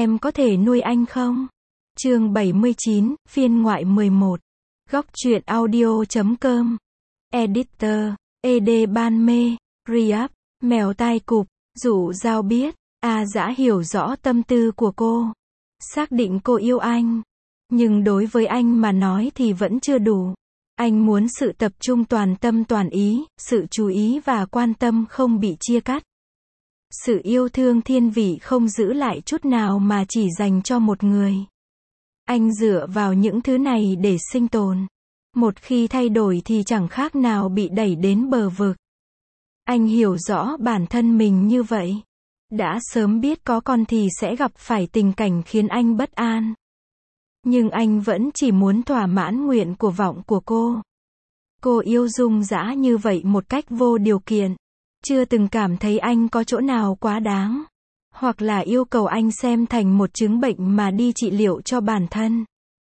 em có thể nuôi anh không? Chương 79, phiên ngoại 11. Góc truyện audio.com. Editor, ED Ban Mê, Reup, Mèo tai cụp. Dụ Dao biết, Dã hiểu rõ tâm tư của cô. Xác định cô yêu anh. Nhưng đối với anh mà nói thì vẫn chưa đủ. Anh muốn sự tập trung toàn tâm toàn ý, sự chú ý và quan tâm không bị chia cắt. Sự yêu thương thiên vị không giữ lại chút nào mà chỉ dành cho một người. Anh dựa vào những thứ này để sinh tồn. Một khi thay đổi thì chẳng khác nào bị đẩy đến bờ vực. Anh hiểu rõ bản thân mình như vậy. Đã sớm biết có con thì sẽ gặp phải tình cảnh khiến anh bất an. Nhưng anh vẫn chỉ muốn thỏa mãn nguyện của vọng của cô. Cô yêu Dung Dã như vậy một cách vô điều kiện. Chưa từng cảm thấy anh có chỗ nào quá đáng. Hoặc là yêu cầu anh xem thành một chứng bệnh mà đi trị liệu cho bản thân.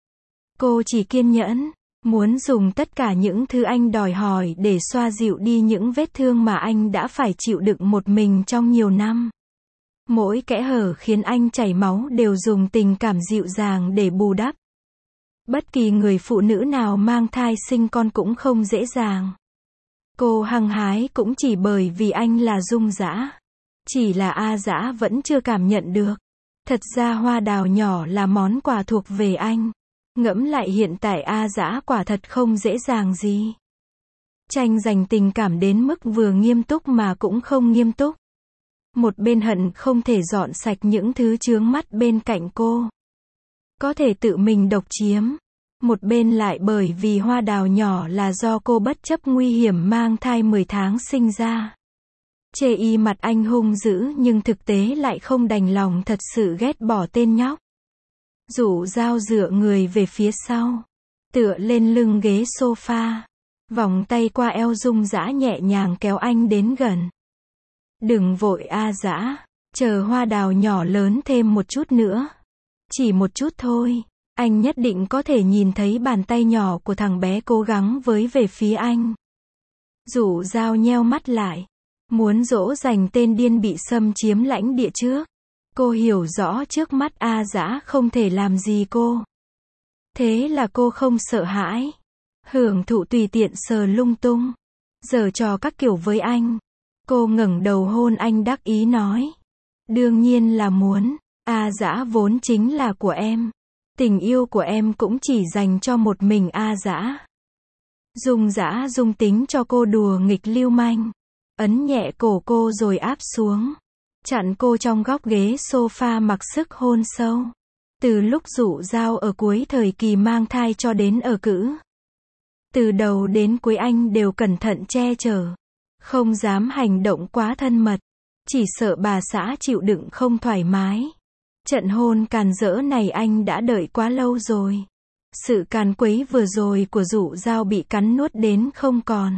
Cô chỉ kiên nhẫn, muốn dùng tất cả những thứ anh đòi hỏi để xoa dịu đi những vết thương mà anh đã phải chịu đựng một mình trong nhiều năm. Mỗi kẽ hở khiến anh chảy máu đều dùng tình cảm dịu dàng để bù đắp. Bất kỳ người phụ nữ nào mang thai sinh con cũng không dễ dàng. Cô hăng hái cũng chỉ bởi vì anh là Dung Dã. Chỉ là Dã vẫn chưa cảm nhận được. Thật ra hoa đào nhỏ là món quà thuộc về anh. Ngẫm lại hiện tại Dã quả thật không dễ dàng gì. Tranh giành tình cảm đến mức vừa nghiêm túc mà cũng không nghiêm túc. Một bên hận không thể dọn sạch những thứ chướng mắt bên cạnh cô. Có thể tự mình độc chiếm. Một bên lại bởi vì hoa đào nhỏ là do cô bất chấp nguy hiểm mang thai 10 tháng sinh ra. Chê y mặt anh hung dữ nhưng thực tế lại không đành lòng thật sự ghét bỏ tên nhóc. Dụ Dao dựa người về phía sau. Tựa lên lưng ghế sofa. Vòng tay qua eo Dung Dã nhẹ nhàng kéo anh đến gần. Đừng vội Dã. Chờ hoa đào nhỏ lớn thêm một chút nữa. Chỉ một chút thôi. Anh nhất định có thể nhìn thấy bàn tay nhỏ của thằng bé cố gắng với về phía anh. Dụ Dao nheo mắt lại. Muốn dỗ dành tên điên bị xâm chiếm lãnh địa trước. Cô hiểu rõ trước mắt Dã không thể làm gì cô. Thế là cô không sợ hãi. Hưởng thụ tùy tiện sờ lung tung. Giở trò các kiểu với anh. Cô ngẩng đầu hôn anh đắc ý nói. Đương nhiên là muốn. Dã vốn chính là của em. Tình yêu của em cũng chỉ dành cho một mình Dã. Dung Dã dung tính cho cô đùa nghịch lưu manh. Ấn nhẹ cổ cô rồi áp xuống. Chặn cô trong góc ghế sofa mặc sức hôn sâu. Từ lúc Dụ Dao ở cuối thời kỳ mang thai cho đến ở cữ. Từ đầu đến cuối anh đều cẩn thận che chở. Không dám hành động quá thân mật. Chỉ sợ bà xã chịu đựng không thoải mái. Trận hôn càn rỡ này anh đã đợi quá lâu rồi. Sự càn quấy vừa rồi của Dụ Dao bị cắn nuốt đến không còn.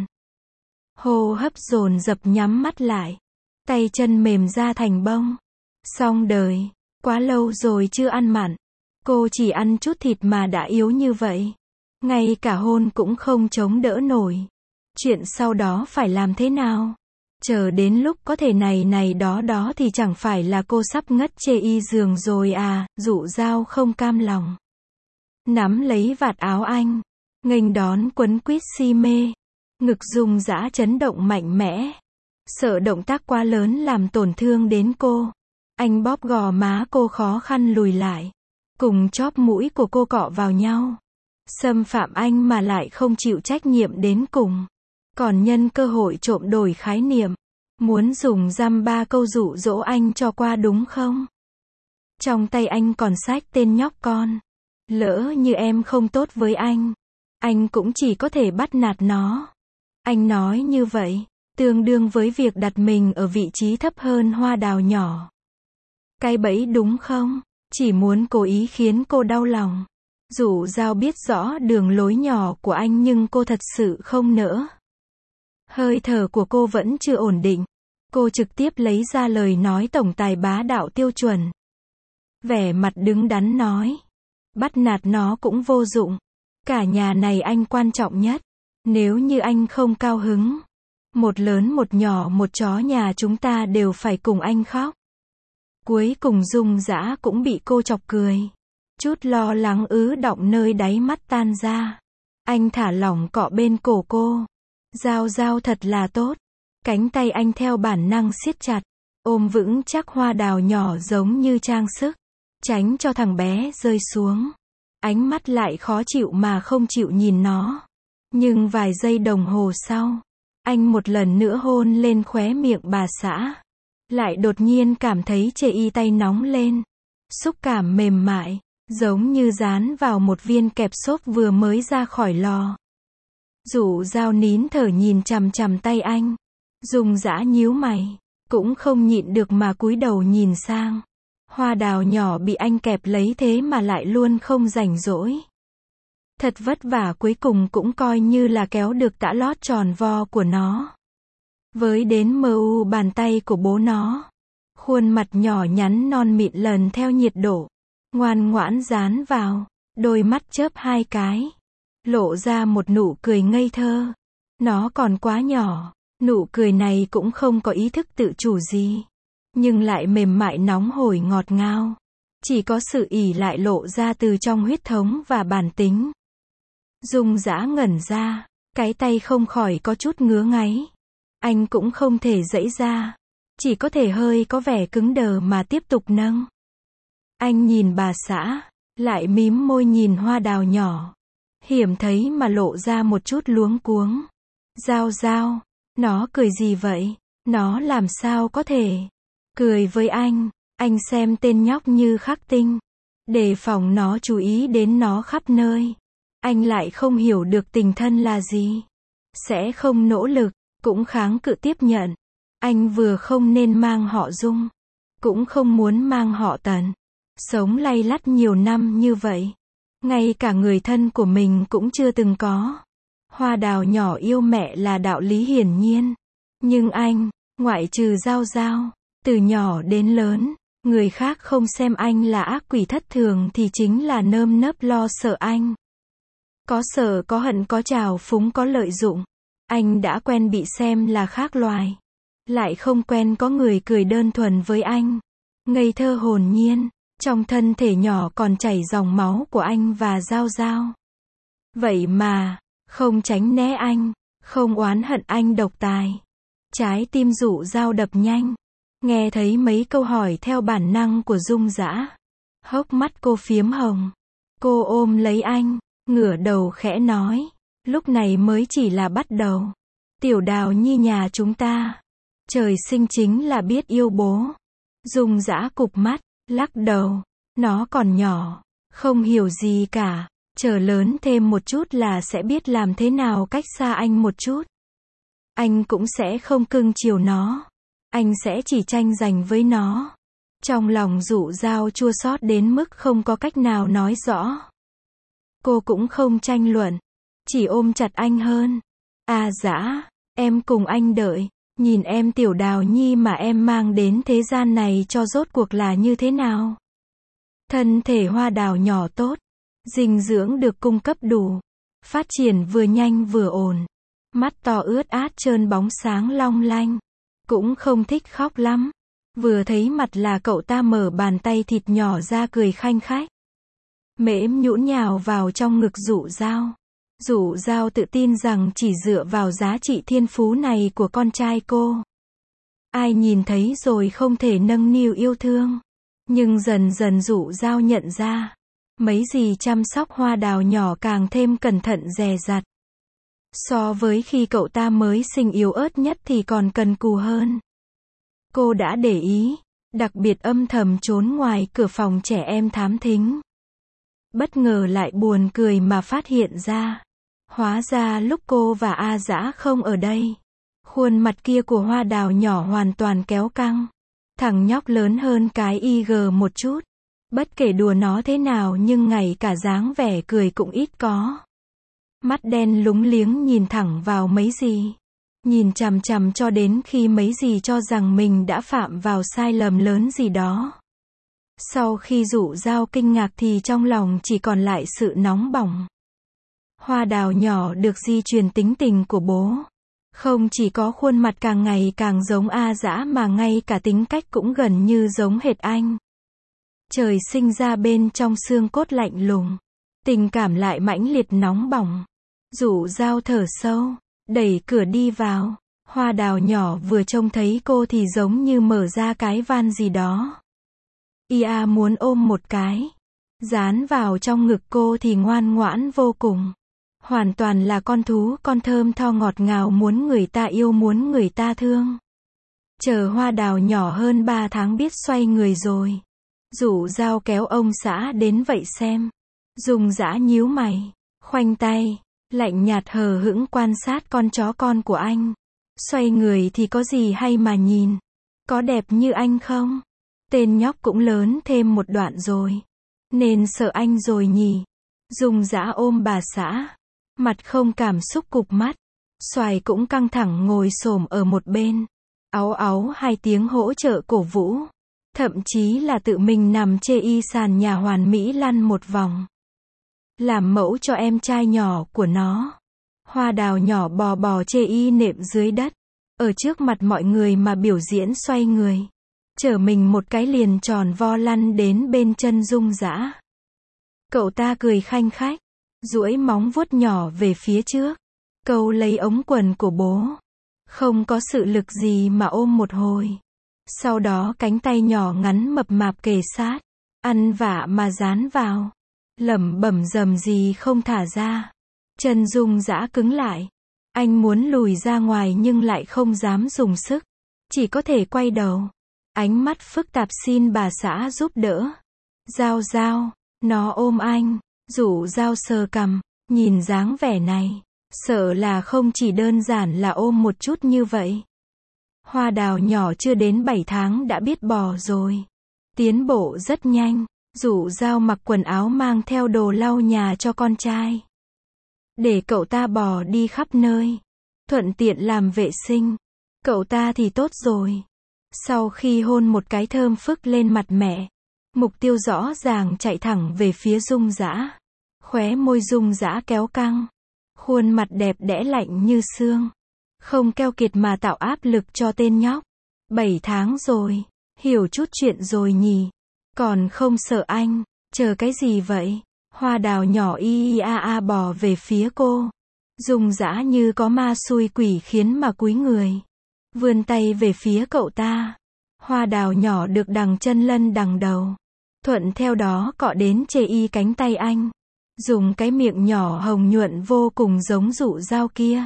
Hô hấp dồn dập nhắm mắt lại. Tay chân mềm ra thành bông. Xong đời. Quá lâu rồi chưa ăn mặn. Cô chỉ ăn chút thịt mà đã yếu như vậy. Ngay cả hôn cũng không chống đỡ nổi. Chuyện sau đó phải làm thế nào? Chờ đến lúc có thể này đó thì chẳng phải là cô sắp ngất chê y giường rồi Dụ Dao không cam lòng. Nắm lấy vạt áo anh. Nghênh đón quấn quýt si mê. Ngực Dung Dã chấn động mạnh mẽ. Sợ động tác quá lớn làm tổn thương đến cô. Anh bóp gò má cô khó khăn lùi lại. Cùng chóp mũi của cô cọ vào nhau. Xâm phạm anh mà lại không chịu trách nhiệm đến cùng. Còn nhân cơ hội trộm đổi khái niệm. Muốn dùng dăm ba câu dụ dỗ anh cho qua đúng không? Trong tay anh còn xách tên nhóc con. Lỡ như em không tốt với anh cũng chỉ có thể bắt nạt nó. Anh nói như vậy, tương đương với việc đặt mình ở vị trí thấp hơn hoa đào nhỏ. Cái bẫy đúng không? Chỉ muốn cố ý khiến cô đau lòng. Dụ Dao biết rõ đường lối nhỏ của anh nhưng cô thật sự không nỡ. Hơi thở của cô vẫn chưa ổn định. Cô trực tiếp lấy ra lời nói tổng tài bá đạo tiêu chuẩn. Vẻ mặt đứng đắn nói. Bắt nạt nó cũng vô dụng. Cả nhà này anh quan trọng nhất. Nếu như anh không cao hứng. Một lớn một nhỏ một chó nhà chúng ta đều phải cùng anh khóc. Cuối cùng Dung Dã cũng bị cô chọc cười. Chút lo lắng ứ đọng nơi đáy mắt tan ra. Anh thả lỏng cọ bên cổ cô. Giao Giao thật là tốt. Cánh tay anh theo bản năng siết chặt, ôm vững chắc hoa đào nhỏ giống như trang sức, tránh cho thằng bé rơi xuống. Ánh mắt lại khó chịu mà không chịu nhìn nó. Nhưng vài giây đồng hồ sau, anh một lần nữa hôn lên khóe miệng bà xã. Lại đột nhiên cảm thấy chê y tay nóng lên. Xúc cảm mềm mại, giống như dán vào một viên kẹp xốp vừa mới ra khỏi lò. Dụ Dao nín thở nhìn chằm chằm tay anh. Dung Dã nhíu mày, cũng không nhịn được mà cúi đầu nhìn sang. Hoa đào nhỏ bị anh kẹp lấy thế mà lại luôn không rảnh rỗi. Thật vất vả cuối cùng cũng coi như là kéo được tã lót tròn vo của nó. Với đến mờ u bàn tay của bố nó. Khuôn mặt nhỏ nhắn non mịn lần theo nhiệt độ. Ngoan ngoãn dán vào, đôi mắt chớp hai cái. Lộ ra một nụ cười ngây thơ. Nó còn quá nhỏ, nụ cười này cũng không có ý thức tự chủ gì. Nhưng lại mềm mại nóng hổi ngọt ngào. Chỉ có sự ỷ lại lộ ra từ trong huyết thống và bản tính. Dung Dã ngẩn ra, cái tay không khỏi có chút ngứa ngáy. Anh cũng không thể giãy ra, chỉ có thể hơi có vẻ cứng đờ mà tiếp tục nâng. Anh nhìn bà xã, lại mím môi nhìn hoa đào nhỏ. Hiểm thấy mà lộ ra một chút luống cuống. Giao Giao, nó cười gì vậy? Nó làm sao có thể cười với anh xem tên nhóc như khắc tinh. Đề phòng nó chú ý đến nó khắp nơi. Anh lại không hiểu được tình thân là gì. Sẽ không nỗ lực, cũng kháng cự tiếp nhận. Anh vừa không nên mang họ Dung, cũng không muốn mang họ Tần. Sống lay lắt nhiều năm như vậy, ngay cả người thân của mình cũng chưa từng có. Hoa đào nhỏ yêu mẹ là đạo lý hiển nhiên. Nhưng anh, ngoại trừ Giao Giao, từ nhỏ đến lớn, người khác không xem anh là ác quỷ thất thường thì chính là nơm nớp lo sợ anh. Có sợ có hận có trào phúng có lợi dụng. Anh đã quen bị xem là khác loài. Lại không quen có người cười đơn thuần với anh. Ngây thơ hồn nhiên. Trong thân thể nhỏ còn chảy dòng máu của anh và Giao Giao. Vậy mà, không tránh né anh, không oán hận anh độc tài. Trái tim Dụ Dao đập nhanh. Nghe thấy mấy câu hỏi theo bản năng của Dung Dã. Hốc mắt cô phiếm hồng. Cô ôm lấy anh, ngửa đầu khẽ nói. Lúc này mới chỉ là bắt đầu. Tiểu Đào Nhi nhà chúng ta, trời sinh chính là biết yêu bố. Dung Dã cụp mắt, lắc đầu. Nó còn nhỏ, không hiểu gì cả. Chờ lớn thêm một chút là sẽ biết làm thế nào cách xa anh một chút. Anh cũng sẽ không cưng chiều nó. Anh sẽ chỉ tranh giành với nó. Trong lòng Dụ Dao chua xót đến mức không có cách nào nói rõ. Cô cũng không tranh luận, chỉ ôm chặt anh hơn. À Dã, em cùng anh đợi, nhìn em Tiểu Đào Nhi mà em mang đến thế gian này cho rốt cuộc là như thế nào. Thân thể hoa đào nhỏ tốt, dinh dưỡng được cung cấp đủ, phát triển vừa nhanh vừa ổn. Mắt to ướt át trơn bóng sáng long lanh, cũng không thích khóc lắm. Vừa thấy mặt là cậu ta mở bàn tay thịt nhỏ ra cười khanh khách. Mễm nhũn nhào vào trong ngực Dụ Dao. Dụ Dao tự tin rằng chỉ dựa vào giá trị thiên phú này của con trai cô, ai nhìn thấy rồi không thể nâng niu yêu thương. Nhưng dần dần Dụ Dao nhận ra, mấy gì chăm sóc hoa đào nhỏ càng thêm cẩn thận dè dặt. So với khi cậu ta mới sinh yếu ớt nhất thì còn cần cù hơn. Cô đã để ý, đặc biệt âm thầm trốn ngoài cửa phòng trẻ em thám thính. Bất ngờ lại buồn cười mà phát hiện ra. Hóa ra lúc cô và A Dã không ở đây, khuôn mặt kia của hoa đào nhỏ hoàn toàn kéo căng. Thằng nhóc lớn hơn cái IG một chút. Bất kể đùa nó thế nào nhưng ngay cả dáng vẻ cười cũng ít có. Mắt đen lúng liếng nhìn thẳng vào mấy gì. Nhìn chằm chằm cho đến khi mấy gì cho rằng mình đã phạm vào sai lầm lớn gì đó. Sau khi Dụ Dao kinh ngạc thì trong lòng chỉ còn lại sự nóng bỏng. Hoa đào nhỏ được di truyền tính tình của bố. Không chỉ có khuôn mặt càng ngày càng giống A Dã mà ngay cả tính cách cũng gần như giống hệt anh. Trời sinh ra bên trong xương cốt lạnh lùng. Tình cảm lại mãnh liệt nóng bỏng. Dụ Dao thở sâu, đẩy cửa đi vào. Hoa Đào nhỏ vừa trông thấy cô thì giống như mở ra cái van gì đó. Ia muốn ôm một cái. Dán vào trong ngực cô thì ngoan ngoãn vô cùng. Hoàn toàn là con thú con thơm tho ngọt ngào muốn người ta yêu muốn người ta thương. Chờ Hoa Đào nhỏ hơn 3 tháng biết xoay người rồi. Dụ Dao kéo ông xã đến vậy xem. Dung Dã nhíu mày, khoanh tay, lạnh nhạt hờ hững quan sát con chó con của anh. Xoay người thì có gì hay mà nhìn. Có đẹp như anh không? Tên nhóc cũng lớn thêm một đoạn rồi. Nên sợ anh rồi nhỉ? Dung Dã ôm bà xã. Mặt không cảm xúc cụp mắt. Xoài cũng căng thẳng ngồi xổm ở một bên. Áu áu 2 tiếng hỗ trợ cổ vũ. Thậm chí là tự mình nằm chê y sàn nhà hoàn mỹ lăn một vòng. Làm mẫu cho em trai nhỏ của nó. Hoa Đào nhỏ bò bò chê y nệm dưới đất. Ở trước mặt mọi người mà biểu diễn xoay người. Chở mình một cái liền tròn vo lăn đến bên chân Dung Dã. Cậu ta cười khanh khách. Duỗi móng vuốt nhỏ về phía trước. Câu lấy ống quần của bố. Không có sự lực gì mà ôm một hồi. Sau đó cánh tay nhỏ ngắn mập mạp kề sát. Ăn vạ mà dán vào. Lẩm bẩm rầm gì không thả ra. Chân Dung Dã cứng lại. Anh muốn lùi ra ngoài nhưng lại không dám dùng sức. Chỉ có thể quay đầu. Ánh mắt phức tạp xin bà xã giúp đỡ. Dao Dao, nó ôm anh. Dụ Dao sờ cằm, nhìn dáng vẻ này. Sợ là không chỉ đơn giản là ôm một chút như vậy. Hoa Đào nhỏ chưa đến 7 tháng đã biết bò rồi. Tiến bộ rất nhanh. Dụ Dao mặc quần áo mang theo đồ lau nhà cho con trai. Để cậu ta bò đi khắp nơi. Thuận tiện làm vệ sinh. Cậu ta thì tốt rồi. Sau khi hôn một cái thơm phức lên mặt mẹ. Mục tiêu rõ ràng chạy thẳng về phía Dung Dã. Khóe môi Dung Dã kéo căng. Khuôn mặt đẹp đẽ lạnh như xương. Không keo kiệt mà tạo áp lực cho tên nhóc. 7 tháng rồi. Hiểu chút chuyện rồi nhỉ. Còn không sợ anh. Chờ cái gì vậy? Hoa Đào nhỏ y a a bò về phía cô. Dung Dã như có ma xui quỷ khiến mà cúi người. Vươn tay về phía cậu ta. Hoa Đào nhỏ được đằng chân lân đằng đầu. Thuận theo đó cọ đến chê y cánh tay anh. Dùng cái miệng nhỏ hồng nhuận vô cùng giống Dụ Dao kia.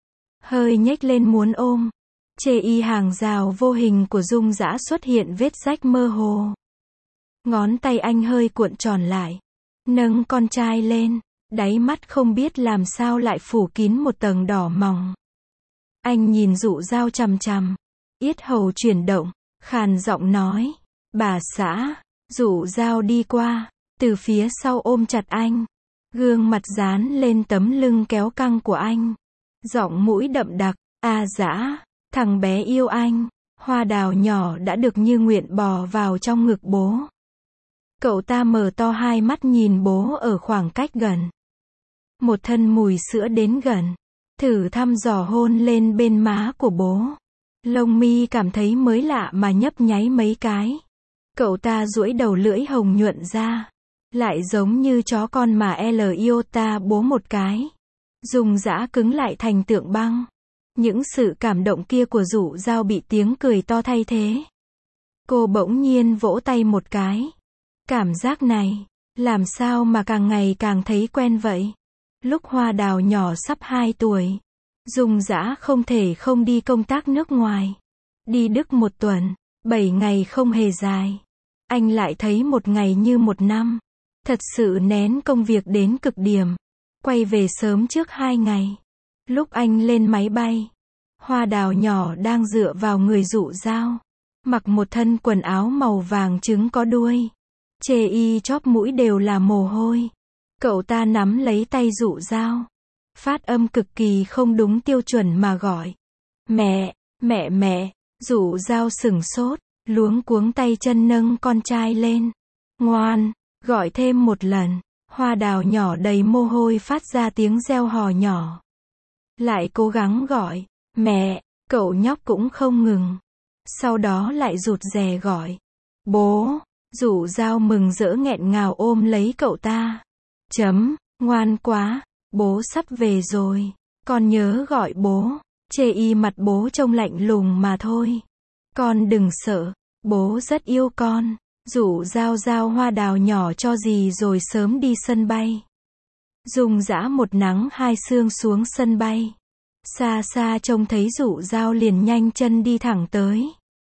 Hơi nhếch lên muốn ôm. Chê y hàng rào vô hình của Dung Dã xuất hiện vết rách mơ hồ. Ngón tay anh hơi cuộn tròn lại. Nâng con trai lên. Đáy mắt không biết làm sao lại phủ kín một tầng đỏ mỏng. Anh nhìn Dụ Dao chằm chằm. Yết hầu chuyển động. Khàn giọng nói. Bà xã. Dụ Dao đi qua. Từ phía sau ôm chặt anh. Gương mặt dán lên tấm lưng kéo căng của anh. Giọng mũi đậm đặc. A Dã. Thằng bé yêu anh. Hoa Đào nhỏ đã được như nguyện bò vào trong ngực bố. Cậu ta mở to 2 mắt nhìn bố ở khoảng cách gần. Một thân mùi sữa đến gần. Thử thăm dò hôn lên bên má của bố. Lông mi cảm thấy mới lạ mà nhấp nháy mấy cái. Cậu ta duỗi đầu lưỡi hồng nhuận ra. Lại giống như chó con mà L iota bố một cái. Dung Dã cứng lại thành tượng băng. Những sự cảm động kia của Dụ Dao bị tiếng cười to thay thế. Cô bỗng nhiên vỗ tay một cái. Cảm giác này, làm sao mà càng ngày càng thấy quen vậy? Lúc Hoa Đào nhỏ sắp 2 tuổi, Dung Dã không thể không đi công tác nước ngoài. Đi Đức 1 tuần, 7 ngày không hề dài. Anh lại thấy một ngày như một năm. Thật sự nén công việc đến cực điểm. Quay về sớm trước 2 ngày. Lúc anh lên máy bay, Hoa Đào nhỏ đang dựa vào người Dụ Dao. Mặc một thân quần áo màu vàng trứng có đuôi. Chê y chóp mũi đều là mồ hôi. Cậu ta nắm lấy tay Dụ Dao. Phát âm cực kỳ không đúng tiêu chuẩn mà gọi. Mẹ, mẹ mẹ. Dụ Dao sửng sốt, luống cuống tay chân nâng con trai lên. Ngoan, gọi thêm một lần. Hoa Đào nhỏ đầy mồ hôi phát ra tiếng reo hò nhỏ. Lại cố gắng gọi. Mẹ, cậu nhóc cũng không ngừng. Sau đó lại rụt rè gọi. Bố, Dụ Dao mừng rỡ nghẹn ngào ôm lấy cậu ta. Ngoan quá, bố sắp về rồi. Con nhớ gọi bố. Chê y mặt bố trông lạnh lùng mà thôi. Con đừng sợ, bố rất yêu con. Dụ Dao giao hoa đào nhỏ cho dì rồi sớm đi sân bay. Dung Dã một nắng hai sương xuống sân bay. Xa xa trông thấy Dụ Dao liền nhanh chân đi thẳng tới.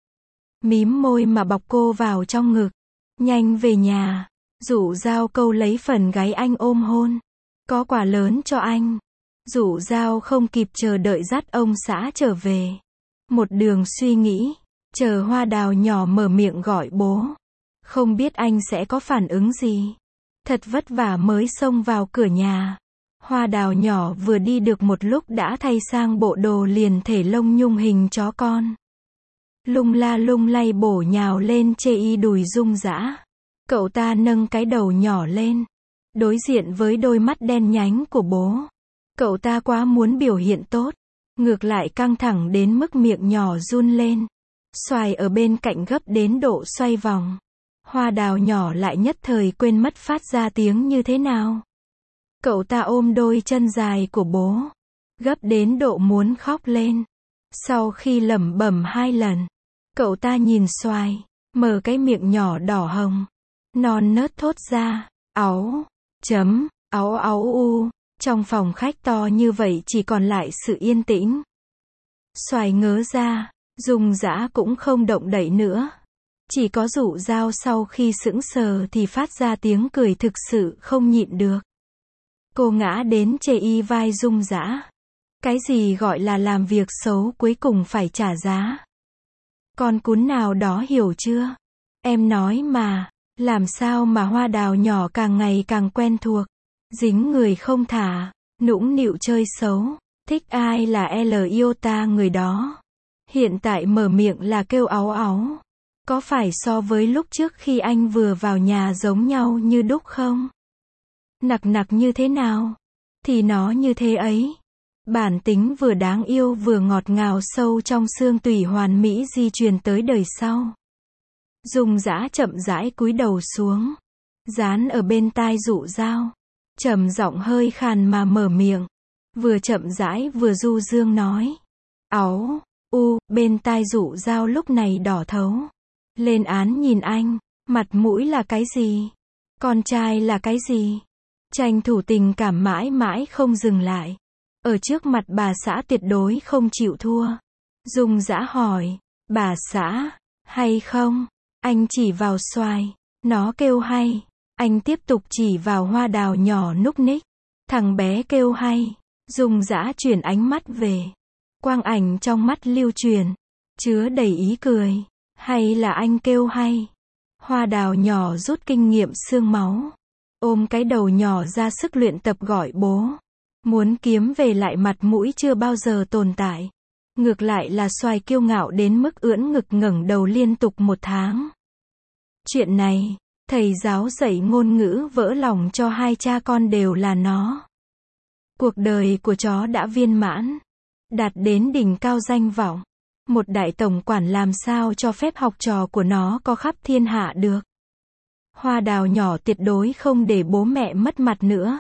Mím môi mà bọc cô vào trong ngực. Nhanh về nhà. Dụ Dao câu lấy phần gáy anh ôm hôn. Có quà lớn cho anh. Dụ Dao không kịp chờ đợi dắt ông xã trở về. Một đường suy nghĩ, chờ hoa đào nhỏ mở miệng gọi bố. Không biết anh sẽ có phản ứng gì. Thật vất vả mới xông vào cửa nhà. Hoa đào nhỏ vừa đi được một lúc đã thay sang bộ đồ liền thể lông nhung hình chó con. Lung la lung lay bổ nhào lên chê y đùi Dung Dã. Cậu ta nâng cái đầu nhỏ lên. Đối diện với đôi mắt đen nhánh của bố. Cậu ta quá muốn biểu hiện tốt. Ngược lại căng thẳng đến mức miệng nhỏ run lên. Xoài ở bên cạnh gấp đến độ xoay vòng. Hoa đào nhỏ lại nhất thời quên mất phát ra tiếng như thế nào. Cậu ta ôm đôi chân dài của bố. Gấp đến độ muốn khóc lên. Sau khi lẩm bẩm 2 lần. Cậu ta nhìn Xoài. Mở cái miệng nhỏ đỏ hồng. Non nớt thốt ra. Áu. Áu áu u. Trong phòng khách to như vậy chỉ còn lại sự yên tĩnh. Xoài ngớ ra. Dung Dã cũng không động đậy nữa. Chỉ có Dụ Dao sau khi sững sờ thì phát ra tiếng cười thực sự không nhịn được. Cô ngã đến chê y vai Dung Dã. Cái gì gọi là làm việc xấu cuối cùng phải trả giá. Con cún nào đó hiểu chưa? Em nói mà, làm sao mà hoa đào nhỏ càng ngày càng quen thuộc. Dính người không thả, nũng nịu chơi xấu, thích ai là L yêu ta người đó. Hiện tại mở miệng là kêu áu áu. Có phải so với lúc trước khi anh vừa vào nhà giống nhau như đúc không? Nặc nặc như thế nào? Thì nó như thế ấy. Bản tính vừa đáng yêu vừa ngọt ngào sâu trong xương tủy hoàn mỹ di truyền tới đời sau. Dung Dã chậm rãi cúi đầu xuống. Dán ở bên tai Dụ Dao. Trầm giọng hơi khàn mà mở miệng. Vừa chậm rãi vừa du dương nói. Áu, u, bên tai Dụ Dao lúc này đỏ thấu. Lên án nhìn anh. Mặt mũi là cái gì? Con trai là cái gì? Tranh thủ tình cảm mãi mãi không dừng lại. Ở trước mặt bà xã tuyệt đối không chịu thua. Dung Dã hỏi. Bà xã, hay không? Anh chỉ vào Xoài. Nó kêu hay. Anh tiếp tục chỉ vào hoa đào nhỏ núc ních. Thằng bé kêu hay. Dung Dã chuyển ánh mắt về. Quang ảnh trong mắt lưu truyền. Chứa đầy ý cười. Hay là anh kêu hay? Hoa đào nhỏ rút kinh nghiệm xương máu. Ôm cái đầu nhỏ ra sức luyện tập gọi bố. Muốn kiếm về lại mặt mũi chưa bao giờ tồn tại. Ngược lại là Xoài kiêu ngạo đến mức ưỡn ngực ngẩng đầu liên tục 1 tháng. Chuyện này, thầy giáo dạy ngôn ngữ vỡ lòng cho hai cha con đều là nó. Cuộc đời của chó đã viên mãn. Đạt đến đỉnh cao danh vọng. Một đại tổng quản làm sao cho phép học trò của nó có khắp thiên hạ được. Hoa đào nhỏ tuyệt đối không để bố mẹ mất mặt nữa.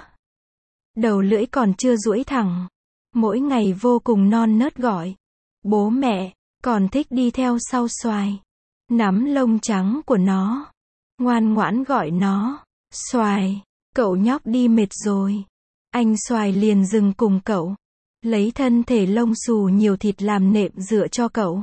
Đầu lưỡi còn chưa duỗi thẳng. Mỗi ngày vô cùng non nớt gọi. Bố mẹ, còn thích đi theo sau Xoài. Nắm lông trắng của nó. Ngoan ngoãn gọi nó. Xoài, cậu nhóc đi mệt rồi. Anh Xoài liền dừng cùng cậu. Lấy thân thể lông xù nhiều thịt làm nệm dựa cho cậu.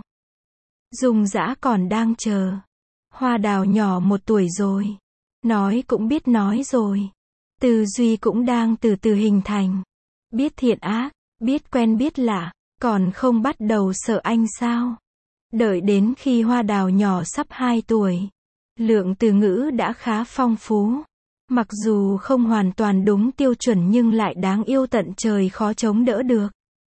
Dung Dã còn đang chờ. Hoa đào nhỏ 1 tuổi rồi. Nói cũng biết nói rồi. Tư duy cũng đang từ từ hình thành. Biết thiện ác, biết quen biết lạ, còn không bắt đầu sợ anh sao? Đợi đến khi hoa đào nhỏ sắp 2 tuổi. Lượng từ ngữ đã khá phong phú. Mặc dù không hoàn toàn đúng tiêu chuẩn nhưng lại đáng yêu tận trời khó chống đỡ được.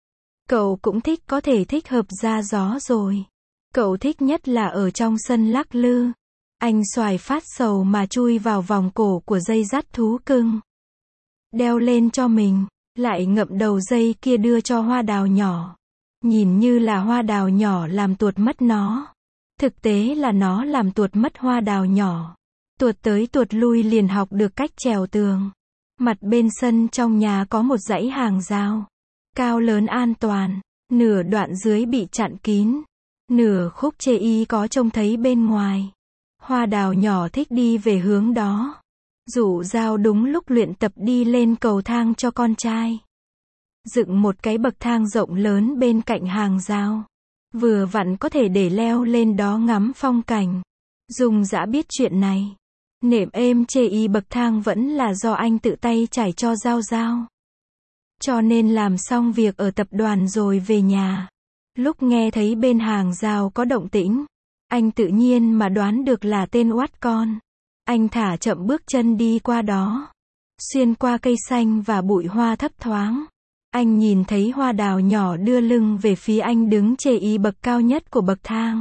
Cậu cũng thích có thể thích hợp ra gió rồi. Cậu thích nhất là ở trong sân lắc lư. Anh Xoài phát sầu mà chui vào vòng cổ của dây dắt thú cưng. Đeo lên cho mình, lại ngậm đầu dây kia đưa cho hoa đào nhỏ. Nhìn như là hoa đào nhỏ làm tuột mất nó. Thực tế là nó làm tuột mất hoa đào nhỏ. Tuột tới tuột lui liền học được cách trèo tường. Mặt bên sân trong nhà có một dãy hàng rào. Cao lớn an toàn. Nửa đoạn dưới bị chặn kín. Nửa khúc chê y có trông thấy bên ngoài. Hoa đào nhỏ thích đi về hướng đó. Dụ dao đúng lúc luyện tập đi lên cầu thang cho con trai. Dựng một cái bậc thang rộng lớn bên cạnh hàng rào. Vừa vặn có thể để leo lên đó ngắm phong cảnh. Dung Dã biết chuyện này. Nệm êm chê y bậc thang vẫn là do anh tự tay trải cho Giao Giao. Cho nên làm xong việc ở tập đoàn rồi về nhà. Lúc nghe thấy bên hàng rào có động tĩnh, anh tự nhiên mà đoán được là tên oát con. Anh thả chậm bước chân đi qua đó. Xuyên qua cây xanh và bụi hoa thấp thoáng. Anh nhìn thấy hoa đào nhỏ đưa lưng về phía anh đứng chê y bậc cao nhất của bậc thang.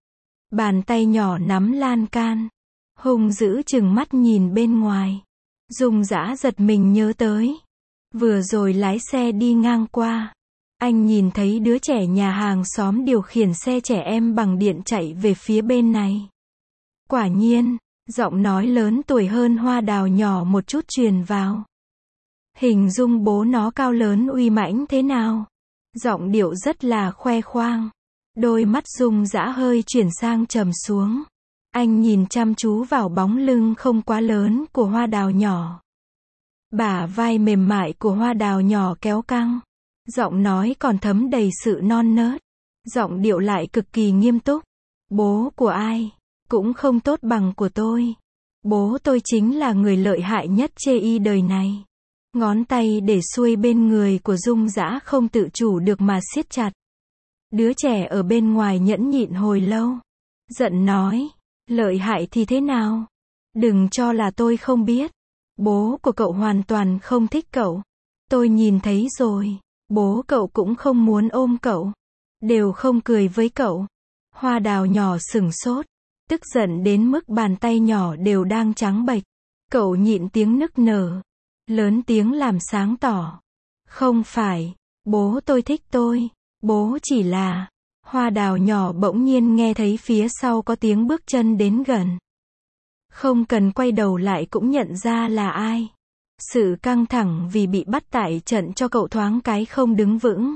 Bàn tay nhỏ nắm lan can. Hùng dữ chừng mắt nhìn bên ngoài. Dung Dã giật mình nhớ tới. Vừa rồi lái xe đi ngang qua. Anh nhìn thấy đứa trẻ nhà hàng xóm điều khiển xe trẻ em bằng điện chạy về phía bên này. Quả nhiên, giọng nói lớn tuổi hơn hoa đào nhỏ một chút truyền vào. Hình dung bố nó cao lớn uy mãnh thế nào. Giọng điệu rất là khoe khoang. Đôi mắt Dung Dã hơi chuyển sang trầm xuống. Anh nhìn chăm chú vào bóng lưng không quá lớn của hoa đào nhỏ. Bả vai mềm mại của hoa đào nhỏ kéo căng. Giọng nói còn thấm đầy sự non nớt. Giọng điệu lại cực kỳ nghiêm túc. Bố của ai cũng không tốt bằng của tôi. Bố tôi chính là người lợi hại nhất chê y đời này. Ngón tay để xuôi bên người của Dung Dã không tự chủ được mà siết chặt. Đứa trẻ ở bên ngoài nhẫn nhịn hồi lâu. Giận nói, lợi hại thì thế nào? Đừng cho là tôi không biết. Bố của cậu hoàn toàn không thích cậu. Tôi nhìn thấy rồi. Bố cậu cũng không muốn ôm cậu. Đều không cười với cậu. Hoa đào nhỏ sửng sốt. Tức giận đến mức bàn tay nhỏ đều đang trắng bệch. Cậu nhịn tiếng nức nở. Lớn tiếng làm sáng tỏ. Không phải. Bố tôi thích tôi. Bố chỉ là. Hoa đào nhỏ bỗng nhiên nghe thấy phía sau có tiếng bước chân đến gần. Không cần quay đầu lại cũng nhận ra là ai. Sự căng thẳng vì bị bắt tại trận cho cậu thoáng cái không đứng vững.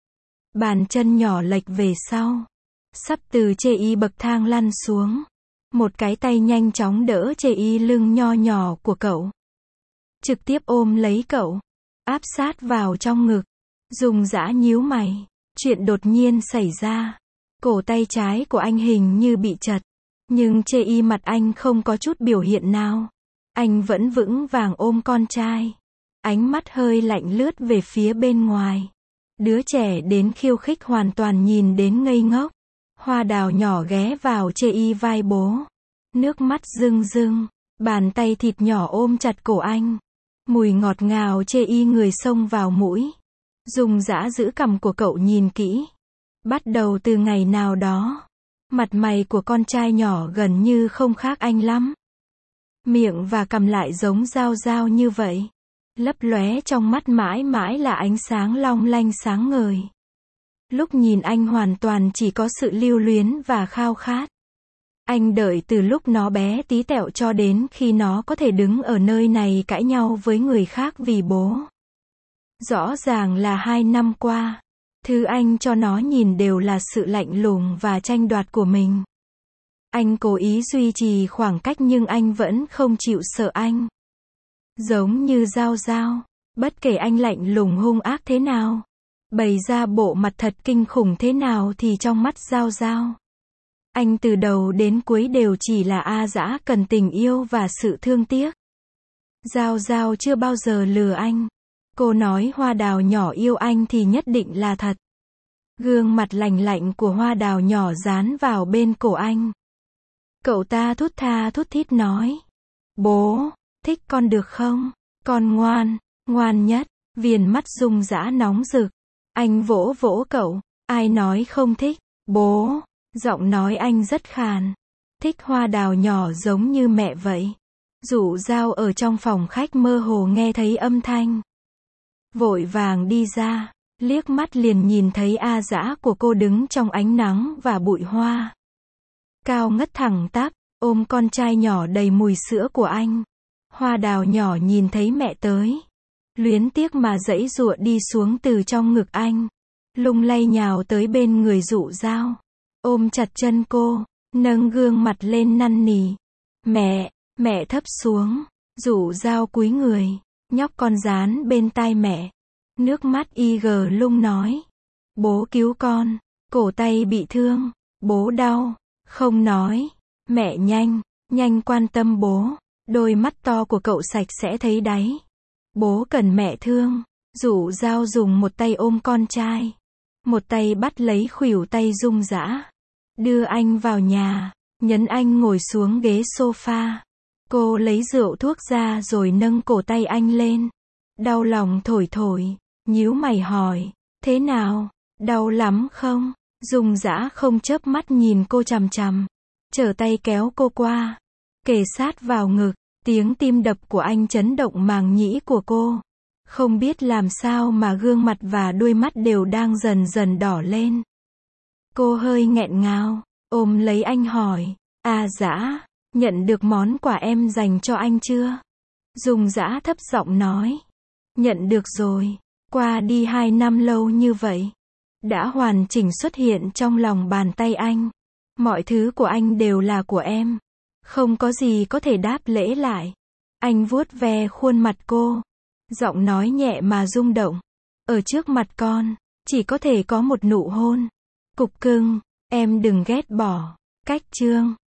Bàn chân nhỏ lệch về sau. Sắp từ chê y bậc thang lăn xuống. Một cái tay nhanh chóng đỡ chê y lưng nho nhỏ của cậu. Trực tiếp ôm lấy cậu. Áp sát vào trong ngực. Dung Dã nhíu mày. Chuyện đột nhiên xảy ra. Cổ tay trái của anh hình như bị chật. Nhưng chê y mặt anh không có chút biểu hiện nào. Anh vẫn vững vàng ôm con trai. Ánh mắt hơi lạnh lướt về phía bên ngoài. Đứa trẻ đến khiêu khích hoàn toàn nhìn đến ngây ngốc. Hoa đào nhỏ ghé vào chê y vai bố. Nước mắt rưng rưng. Bàn tay thịt nhỏ ôm chặt cổ anh. Mùi ngọt ngào chê y người xông vào mũi. Dung Dã giữ cằm của cậu nhìn kỹ. Bắt đầu từ ngày nào đó. Mặt mày của con trai nhỏ gần như không khác anh lắm. Miệng và cằm lại giống Giao Giao như vậy. Lấp lóe trong mắt mãi mãi là ánh sáng long lanh sáng ngời. Lúc nhìn anh hoàn toàn chỉ có sự lưu luyến và khao khát. Anh đợi từ lúc nó bé tí tẹo cho đến khi nó có thể đứng ở nơi này cãi nhau với người khác vì bố. Rõ ràng là 2 năm qua. Thứ anh cho nó nhìn đều là sự lạnh lùng và tranh đoạt của mình. Anh cố ý duy trì khoảng cách nhưng anh vẫn không chịu sợ anh. Giống như Giao Giao. Bất kể anh lạnh lùng hung ác thế nào. Bày ra bộ mặt thật kinh khủng thế nào thì trong mắt Giao Giao. Anh từ đầu đến cuối đều chỉ là A Dã cần tình yêu và sự thương tiếc. Giao Giao chưa bao giờ lừa anh. Cô nói hoa đào nhỏ yêu anh thì nhất định là thật. Gương mặt lạnh lạnh của hoa đào nhỏ dán vào bên cổ anh. Cậu ta thút tha thút thít nói. Bố, thích con được không? Con ngoan, ngoan nhất. Viền mắt Dung Dã nóng rực. Anh vỗ vỗ cậu. Ai nói không thích? Bố. Giọng nói anh rất khàn. Thích hoa đào nhỏ giống như mẹ vậy. Dụ Dao ở trong phòng khách mơ hồ nghe thấy âm thanh. Vội vàng đi ra. Liếc mắt liền nhìn thấy A Dã của cô đứng trong ánh nắng và bụi hoa. Cao ngất thẳng tắp, ôm con trai nhỏ đầy mùi sữa của anh. Hoa đào nhỏ nhìn thấy mẹ tới, luyến tiếc mà giãy giụa đi xuống từ trong ngực anh. Lung lay nhào tới bên người Dụ Dao, ôm chặt chân cô, nâng gương mặt lên năn nỉ. Mẹ thấp xuống. Dụ Dao cúi người, nhóc con dán bên tai mẹ. Nước mắt lung nói. Bố cứu con, cổ tay bị thương, bố đau, không nói. Mẹ nhanh quan tâm bố. Đôi mắt to của cậu sạch sẽ thấy đáy. Bố cần mẹ thương. Dụ Dao dùng một tay ôm con trai, một tay bắt lấy khuỷu tay Dung Dã, đưa anh vào nhà, nhấn anh ngồi xuống ghế sofa. Cô lấy rượu thuốc ra rồi nâng cổ tay anh lên. Đau lòng thổi, nhíu mày hỏi, thế nào, đau lắm không? Dung Dã không chớp mắt nhìn cô chằm chằm, trở tay kéo cô qua, kề sát vào ngực. Tiếng tim đập của anh chấn động màng nhĩ của cô. Không biết làm sao mà gương mặt và đôi mắt đều đang dần dần đỏ lên. Cô hơi nghẹn ngào, ôm lấy anh hỏi, A Dã, nhận được món quà em dành cho anh chưa? Dung Dã thấp giọng nói, nhận được rồi, qua đi 2 năm lâu như vậy, đã hoàn chỉnh xuất hiện trong lòng bàn tay anh. Mọi thứ của anh đều là của em, không có gì có thể đáp lễ lại. Anh vuốt ve khuôn mặt cô, giọng nói nhẹ mà rung động. Ở trước mặt con, chỉ có thể có một nụ hôn. Cục cưng, em đừng ghét bỏ. Cách chương